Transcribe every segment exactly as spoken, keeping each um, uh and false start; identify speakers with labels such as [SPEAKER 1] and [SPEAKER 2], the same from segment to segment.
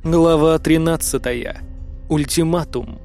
[SPEAKER 1] Глава тринадцатая. Ультиматум.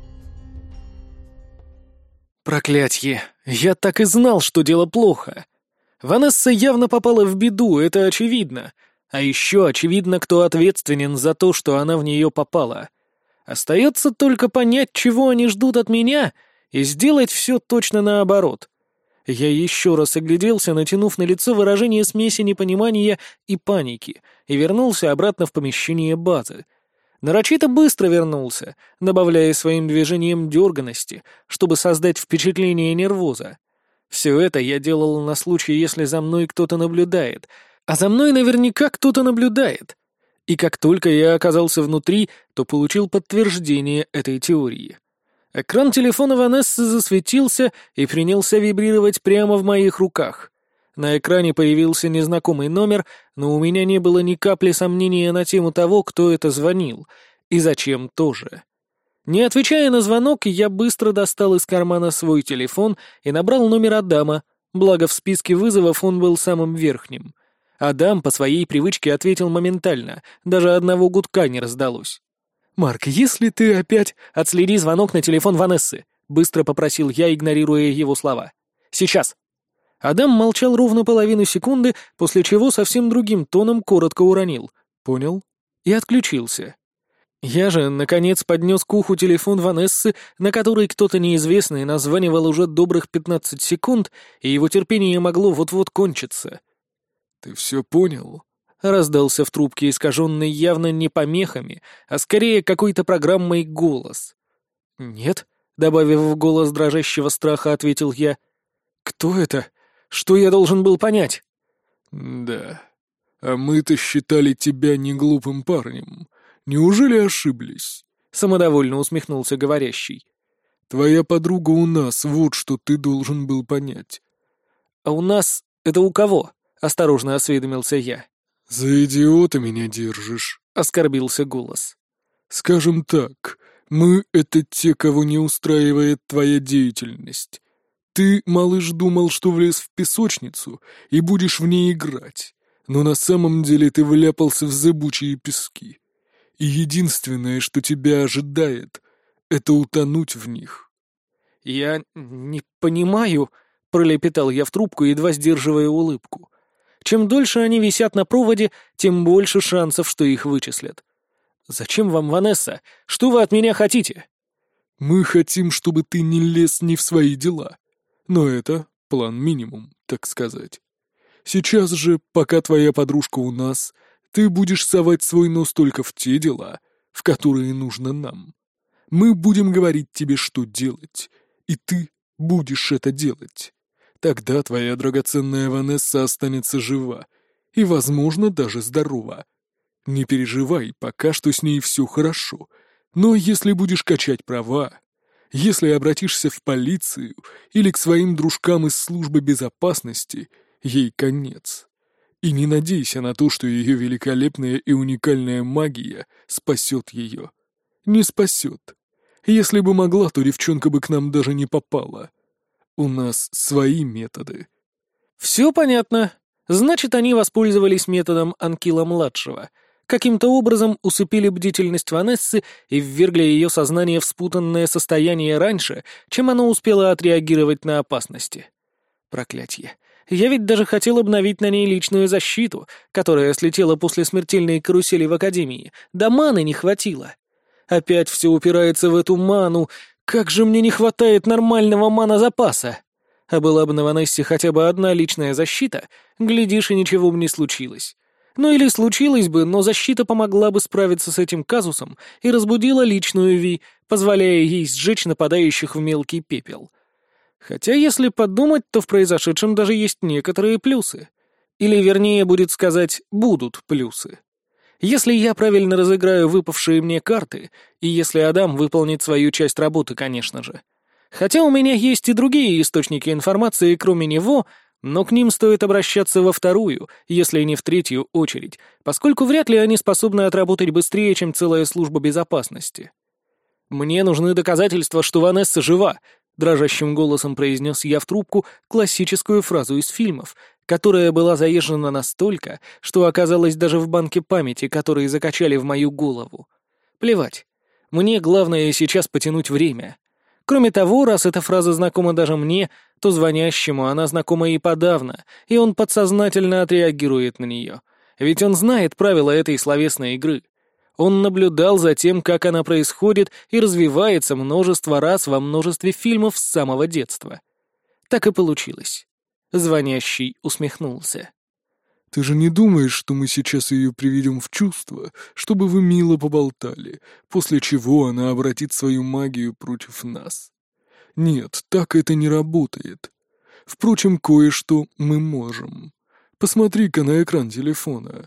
[SPEAKER 1] Проклятье! Я так и знал, что дело плохо. Ванесса явно попала в беду, это очевидно. А еще очевидно, кто ответственен за то, что она в нее попала. Остается только понять, чего они ждут от меня, и сделать все точно наоборот. Я еще раз огляделся, натянув на лицо выражение смеси непонимания и паники, и вернулся обратно в помещение базы. Нарочито быстро вернулся, добавляя своим движением дерганости, чтобы создать впечатление нервоза. Все это я делал на случай, если за мной кто-то наблюдает, а за мной наверняка кто-то наблюдает. И как только я оказался внутри, то получил подтверждение этой теории. Экран телефона Ванессы засветился и принялся вибрировать прямо в моих руках. На экране появился незнакомый номер, но у меня не было ни капли сомнения на тему того, кто это звонил, и зачем тоже. Не отвечая на звонок, я быстро достал из кармана свой телефон и набрал номер Адама, благо в списке вызовов он был самым верхним. Адам по своей привычке ответил моментально, даже одного гудка не раздалось. «Марк, если ты опять...» «Отследи звонок на телефон Ванессы», — быстро попросил я, игнорируя его слова. «Сейчас». Адам молчал ровно половину секунды, после чего совсем другим тоном коротко уронил. «Понял?» И отключился. Я же, наконец, поднес к уху телефон Ванессы, на который кто-то неизвестный названивал уже добрых пятнадцать секунд, и его терпение могло вот-вот кончиться. «Ты все понял?» — раздался в трубке искаженный явно не помехами, а скорее какой-то программой голос. «Нет», — добавив в голос дрожащего страха, ответил я. «Кто это? Что я должен был понять?»
[SPEAKER 2] «Да, а мы-то считали тебя неглупым парнем. Неужели ошиблись?»
[SPEAKER 1] — самодовольно усмехнулся говорящий.
[SPEAKER 2] «Твоя подруга у нас, вот что ты должен был понять».
[SPEAKER 1] «А у нас это у кого?» — осторожно осведомился я.
[SPEAKER 2] «За идиота меня держишь»,
[SPEAKER 1] — оскорбился голос.
[SPEAKER 2] «Скажем так, мы — это те, кого не устраивает твоя деятельность. Ты, малыш, думал, что влез в песочницу и будешь в ней играть, но на самом деле ты вляпался в зыбучие пески. И единственное, что тебя ожидает, — это утонуть в них».
[SPEAKER 1] «Я не понимаю», — пролепетал я в трубку, едва сдерживая улыбку. Чем дольше они висят на проводе, тем больше шансов, что их вычислят. «Зачем вам, Ванесса? Что вы от меня хотите?»
[SPEAKER 2] «Мы хотим, чтобы ты не лез не в свои дела. Но это план минимум, так сказать. Сейчас же, пока твоя подружка у нас, ты будешь совать свой нос только в те дела, в которые нужно нам. Мы будем говорить тебе, что делать, и ты будешь это делать. Тогда твоя драгоценная Ванесса останется жива и, возможно, даже здорова. Не переживай, пока что с ней все хорошо, но если будешь качать права, если обратишься в полицию или к своим дружкам из службы безопасности, ей конец. И не надейся на то, что ее великолепная и уникальная магия спасет ее. Не спасет. Если бы могла, то девчонка бы к нам даже не попала. У нас свои методы».
[SPEAKER 1] «Все понятно. Значит, они воспользовались методом Анкила-младшего. Каким-то образом усыпили бдительность Ванессы и ввергли ее сознание в спутанное состояние раньше, чем оно успело отреагировать на опасности. Проклятье. Я ведь даже хотел обновить на ней личную защиту, которая слетела после смертельной карусели в Академии. Да маны не хватило. Опять все упирается в эту ману. Как же мне не хватает нормального мана-запаса! А была бы на Ванессе хотя бы одна личная защита, глядишь, и ничего бы не случилось. Ну или случилось бы, но защита помогла бы справиться с этим казусом и разбудила личную Ви, позволяя ей сжечь нападающих в мелкий пепел. Хотя, если подумать, то в произошедшем даже есть некоторые плюсы. Или, вернее, будет сказать, будут плюсы. Если я правильно разыграю выпавшие мне карты, и если Адам выполнит свою часть работы, конечно же. Хотя у меня есть и другие источники информации, кроме него, но к ним стоит обращаться во вторую, если не в третью очередь, поскольку вряд ли они способны отработать быстрее, чем целая служба безопасности. «Мне нужны доказательства, что Ванесса жива», — дрожащим голосом произнес я в трубку классическую фразу из фильмов, которая была заезжена настолько, что оказалась даже в банке памяти, которые закачали в мою голову. Плевать. Мне главное сейчас потянуть время. Кроме того, раз эта фраза знакома даже мне, то звонящему она знакома и подавно, и он подсознательно отреагирует на нее. Ведь он знает правила этой словесной игры. Он наблюдал за тем, как она происходит и развивается множество раз во множестве фильмов с самого детства. Так и получилось. Звонящий усмехнулся.
[SPEAKER 2] «Ты же не думаешь, что мы сейчас ее приведем в чувство, чтобы вы мило поболтали, после чего она обратит свою магию против нас? Нет, так это не работает. Впрочем, кое-что мы можем. Посмотри-ка на экран телефона».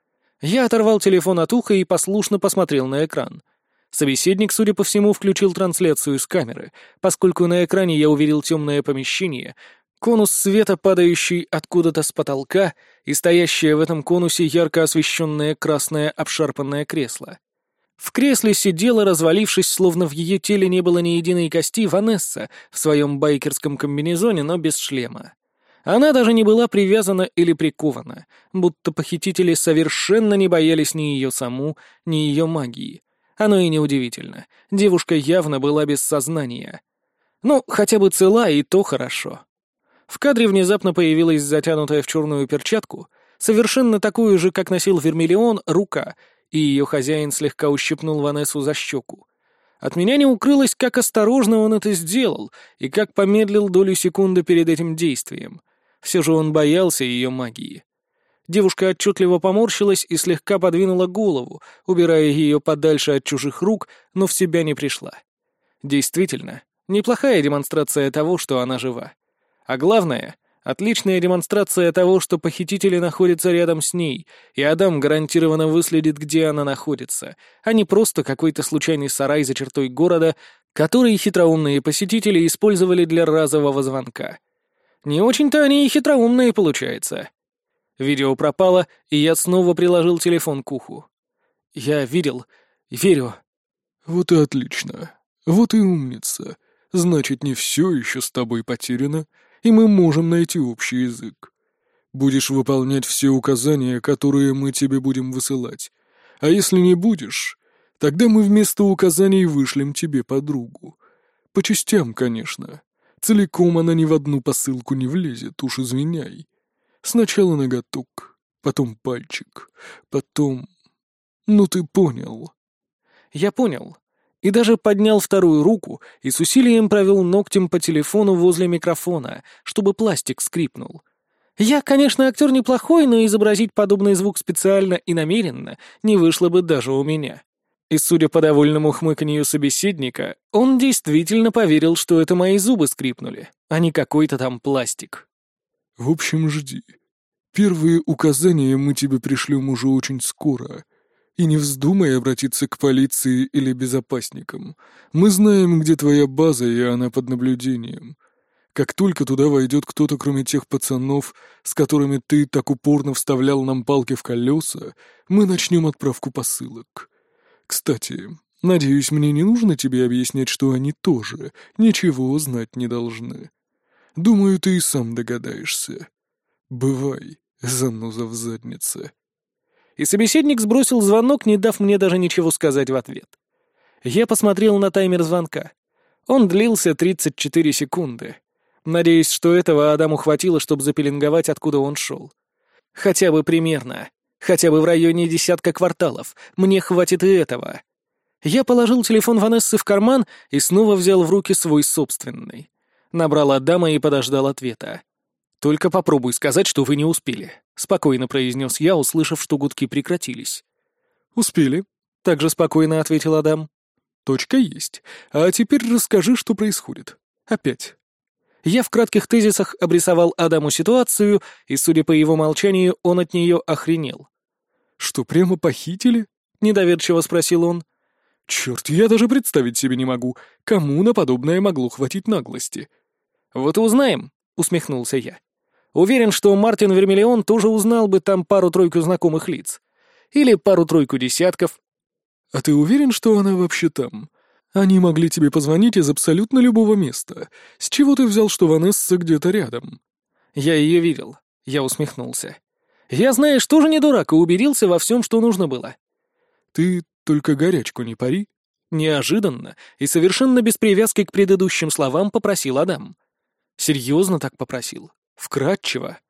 [SPEAKER 1] Я оторвал телефон от уха и послушно посмотрел на экран. Собеседник, судя по всему, включил трансляцию с камеры, поскольку на экране я увидел темное помещение, конус света, падающий откуда-то с потолка, и стоящее в этом конусе ярко освещенное красное обшарпанное кресло. В кресле сидела, развалившись, словно в ее теле не было ни единой кости, Ванесса в своем байкерском комбинезоне, но без шлема. Она даже не была привязана или прикована, будто похитители совершенно не боялись ни ее саму, ни ее магии. Оно и неудивительно. Девушка явно была без сознания. Ну, хотя бы цела, и то хорошо. В кадре внезапно появилась затянутая в черную перчатку, совершенно такую же, как носил Вермиллион, рука, и ее хозяин слегка ущипнул Ванессу за щеку. От меня не укрылось, как осторожно он это сделал, и как помедлил долю секунды перед этим действием. Все же он боялся ее магии. Девушка отчетливо поморщилась и слегка подвинула голову, убирая ее подальше от чужих рук, но в себя не пришла. Действительно, неплохая демонстрация того, что она жива. А главное, отличная демонстрация того, что похитители находятся рядом с ней, и Адам гарантированно выследит, где она находится, а не просто какой-то случайный сарай за чертой города, который хитроумные посетители использовали для разового звонка. Не очень-то они и хитроумные, получается. Видео пропало, и я снова приложил телефон к уху. Я видел, верю.
[SPEAKER 2] Вот и отлично. Вот и умница. Значит, не все еще с тобой потеряно, и мы можем найти общий язык. Будешь выполнять все указания, которые мы тебе будем высылать. А если не будешь, тогда мы вместо указаний вышлем тебе подругу. По частям, конечно. Целиком она ни в одну посылку не влезет, уж извиняй. Сначала ноготок, потом пальчик, потом... Ну ты понял.
[SPEAKER 1] Я понял. И даже поднял вторую руку и с усилием провел ногтем по телефону возле микрофона, чтобы пластик скрипнул. Я, конечно, актер неплохой, но изобразить подобный звук специально и намеренно не вышло бы даже у меня. И, судя по довольному хмыканью собеседника, он действительно поверил, что это мои зубы скрипнули, а не какой-то там пластик.
[SPEAKER 2] В общем, жди. Первые указания мы тебе пришлем уже очень скоро. И не вздумай обратиться к полиции или безопасникам. Мы знаем, где твоя база, и она под наблюдением. Как только туда войдет кто-то, кроме тех пацанов, с которыми ты так упорно вставлял нам палки в колеса, мы начнем отправку посылок. Кстати, надеюсь, мне не нужно тебе объяснять, что они тоже ничего знать не должны. Думаю, ты и сам догадаешься. Бывай, заноза в заднице.
[SPEAKER 1] И собеседник сбросил звонок, не дав мне даже ничего сказать в ответ. Я посмотрел на таймер звонка. Он длился тридцать четыре секунды. Надеюсь, что этого Адаму хватило, чтобы запеленговать, откуда он шел. Хотя бы примерно. Хотя бы в районе десятка кварталов. Мне хватит и этого. Я положил телефон Ванессы в карман и снова взял в руки свой собственный. Набрал Адама и подождал ответа. «Только попробуй сказать, что вы не успели», — спокойно произнес я, услышав, что гудки прекратились.
[SPEAKER 2] «Успели», — также спокойно ответил Адам. «Точка есть. А теперь расскажи, что происходит. Опять».
[SPEAKER 1] Я в кратких тезисах обрисовал Адаму ситуацию, и, судя по его молчанию, он от нее охренел.
[SPEAKER 2] «Что, прямо похитили?» — недоверчиво спросил он. «Черт, я даже представить себе не могу, кому на подобное могло хватить наглости».
[SPEAKER 1] «Вот и узнаем», — усмехнулся я. «Уверен, что Мартин Вермиллион тоже узнал бы там пару-тройку знакомых лиц. Или пару-тройку десятков».
[SPEAKER 2] «А ты уверен, что она вообще там? Они могли тебе позвонить из абсолютно любого места. С чего ты взял, что Ванесса где-то рядом?»
[SPEAKER 1] «Я ее видел. Я усмехнулся. «Я, знаешь, тоже не дурак и убедился во всем, что нужно было».
[SPEAKER 2] «Ты только горячку не пари».
[SPEAKER 1] Неожиданно и совершенно без привязки к предыдущим словам попросил Адам. Серьезно так попросил. Вкратчиво.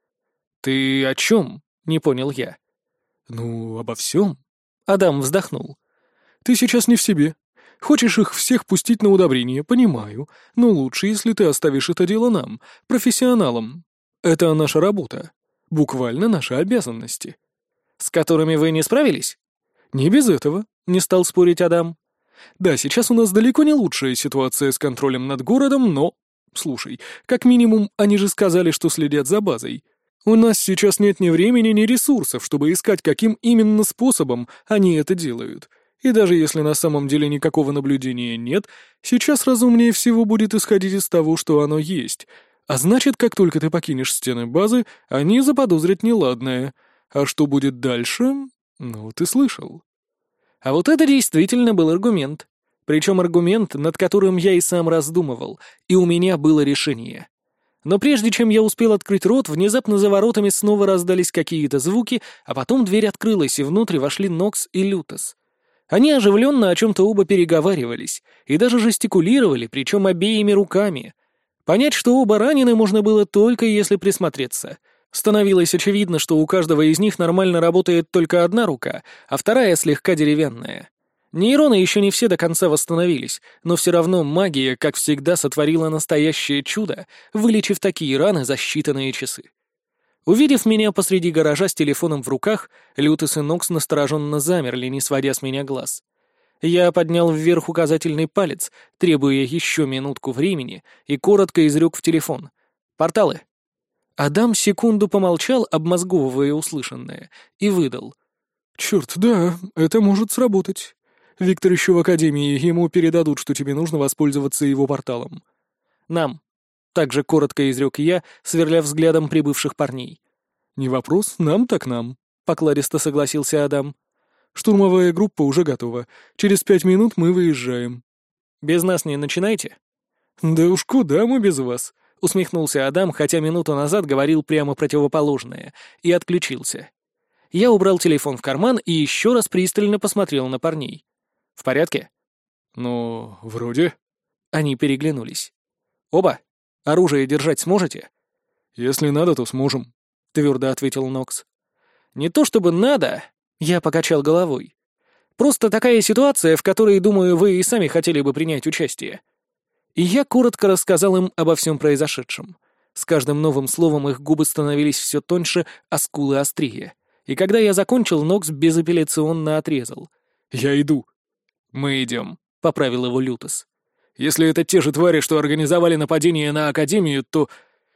[SPEAKER 1] «Ты о чем?» — не понял я.
[SPEAKER 2] «Ну, обо всем».
[SPEAKER 1] Адам вздохнул.
[SPEAKER 2] «Ты сейчас не в себе. Хочешь их всех пустить на удобрение, понимаю, но лучше, если ты оставишь это дело нам, профессионалам. Это наша работа. Буквально наши обязанности».
[SPEAKER 1] «С которыми вы не справились?»
[SPEAKER 2] «Не без этого», — не стал спорить Адам. «Да, сейчас у нас далеко не лучшая ситуация с контролем над городом, но... Слушай, как минимум, они же сказали, что следят за базой. У нас сейчас нет ни времени, ни ресурсов, чтобы искать, каким именно способом они это делают. И даже если на самом деле никакого наблюдения нет, сейчас разумнее всего будет исходить из того, что оно есть. А значит, как только ты покинешь стены базы, они заподозрят неладное. А что будет дальше? Ну, ты слышал».
[SPEAKER 1] А вот это действительно был аргумент. Причем аргумент, над которым я и сам раздумывал, и у меня было решение. Но прежде чем я успел открыть рот, внезапно за воротами снова раздались какие-то звуки, а потом дверь открылась, и внутрь вошли Нокс и Лютос. Они оживленно о чем-то оба переговаривались и даже жестикулировали, причем обеими руками. Понять, что оба ранены, можно было только если присмотреться. Становилось очевидно, что у каждого из них нормально работает только одна рука, а вторая слегка деревянная. Нейроны еще не все до конца восстановились, но все равно магия, как всегда, сотворила настоящее чудо, вылечив такие раны за считанные часы. Увидев меня посреди гаража с телефоном в руках, Лютос и Нокс настороженно замерли, не сводя с меня глаз. Я поднял вверх указательный палец, требуя еще минутку времени, и коротко изрек в телефон. «Порталы». Адам секунду помолчал, обмозговывая услышанное, и выдал.
[SPEAKER 2] «Черт, да, это может сработать. Виктор еще в академии, ему передадут, что тебе нужно воспользоваться его порталом».
[SPEAKER 1] «Нам». Также коротко изрек я, сверля взглядом прибывших парней.
[SPEAKER 2] «Не вопрос, нам так нам», — покладисто согласился Адам. «Штурмовая группа уже готова. Через пять минут мы выезжаем».
[SPEAKER 1] «Без нас не начинайте?»
[SPEAKER 2] «Да уж куда мы без вас?»
[SPEAKER 1] — усмехнулся Адам, хотя минуту назад говорил прямо противоположное, и отключился. Я убрал телефон в карман и еще раз пристально посмотрел на парней. «В порядке?»
[SPEAKER 2] «Ну, вроде».
[SPEAKER 1] Они переглянулись. «Оба? Оружие держать сможете?»
[SPEAKER 2] «Если надо, то сможем», —
[SPEAKER 1] твердо ответил Нокс. «Не то чтобы надо», — я покачал головой. «Просто такая ситуация, в которой, думаю, вы и сами хотели бы принять участие». И я коротко рассказал им обо всем произошедшем. С каждым новым словом их губы становились все тоньше, а скулы острее. И когда я закончил, Нокс безапелляционно отрезал.
[SPEAKER 2] «Я иду».
[SPEAKER 1] «Мы идем», — поправил его Лютос.
[SPEAKER 2] «Если это те же твари, что организовали нападение на Академию, то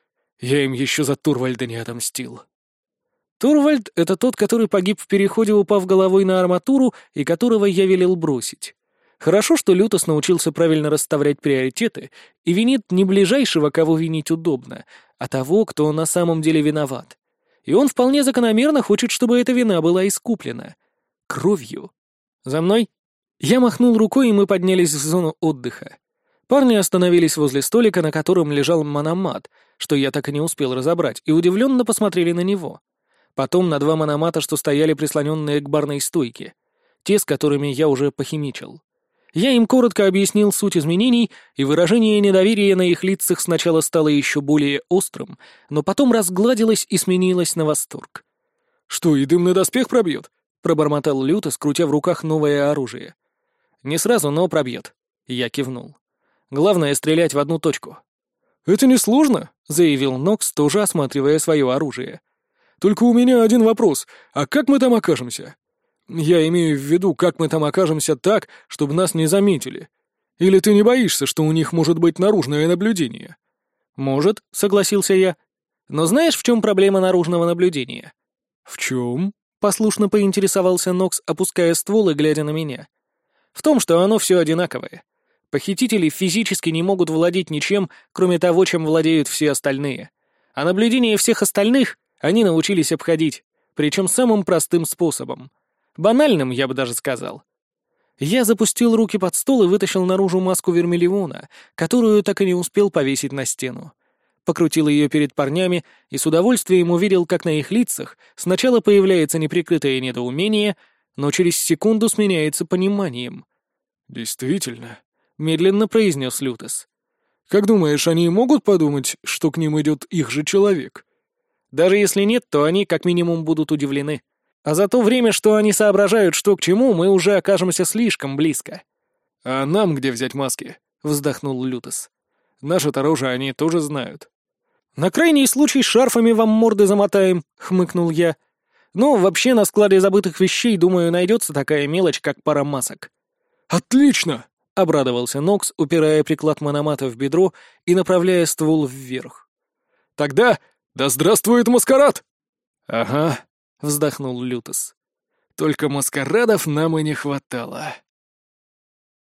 [SPEAKER 2] я им еще за Турвальда не отомстил».
[SPEAKER 1] Турвальд — это тот, который погиб в переходе, упав головой на арматуру, и которого я велел бросить. Хорошо, что Лютос научился правильно расставлять приоритеты и винит не ближайшего, кого винить удобно, а того, кто на самом деле виноват. И он вполне закономерно хочет, чтобы эта вина была искуплена. Кровью. «За мной?» Я махнул рукой, и мы поднялись в зону отдыха. Парни остановились возле столика, на котором лежал мономат, что я так и не успел разобрать, и удивленно посмотрели на него. Потом на два мономата, что стояли прислоненные к барной стойке. Те, с которыми я уже похимичил. Я им коротко объяснил суть изменений, и выражение недоверия на их лицах сначала стало еще более острым, но потом разгладилось и сменилось на восторг.
[SPEAKER 2] «Что, и дымный доспех пробьет?»
[SPEAKER 1] — пробормотал Лютос, крутя в руках новое оружие. «Не сразу, но пробьет», — я кивнул. «Главное — стрелять в одну точку».
[SPEAKER 2] «Это несложно», —
[SPEAKER 1] заявил Нокс, тоже осматривая свое оружие.
[SPEAKER 2] «Только у меня один вопрос. А как мы там окажемся? Я имею в виду, как мы там окажемся так, чтобы нас не заметили. Или ты не боишься, что у них может быть наружное наблюдение?»
[SPEAKER 1] «Может», — согласился я. «Но знаешь, в чем проблема наружного наблюдения?»
[SPEAKER 2] «В чем?»
[SPEAKER 1] — послушно поинтересовался Нокс, опуская ствол и глядя на меня. «В том, что оно все одинаковое. Похитители физически не могут владеть ничем, кроме того, чем владеют все остальные. А наблюдение всех остальных они научились обходить, причем самым простым способом. Банальным, я бы даже сказал». Я запустил руки под стол и вытащил наружу маску Вермиллиона, которую так и не успел повесить на стену. покрутил ее перед парнями и с удовольствием увидел, как на их лицах сначала появляется неприкрытое недоумение, но через секунду сменяется пониманием.
[SPEAKER 2] «Действительно», —
[SPEAKER 1] медленно произнес Лютос.
[SPEAKER 2] «Как думаешь, они могут подумать, что к ним идет их же человек?»
[SPEAKER 1] «Даже если нет, то они как минимум будут удивлены. А за то время, что они соображают, что к чему, мы уже окажемся слишком близко».
[SPEAKER 2] «А нам где взять маски?» — вздохнул Лютос. «Наше-то рожи они тоже знают».
[SPEAKER 1] «На крайний случай шарфами вам морды замотаем», — хмыкнул я. «Ну, вообще на складе забытых вещей, думаю, найдется такая мелочь, как пара масок».
[SPEAKER 2] «Отлично!»
[SPEAKER 1] — обрадовался Нокс, упирая приклад мономата в бедро и направляя ствол вверх.
[SPEAKER 2] «Тогда да здравствует маскарад!»
[SPEAKER 1] «Ага», — вздохнул Лютос.
[SPEAKER 2] «Только маскарадов нам и не хватало».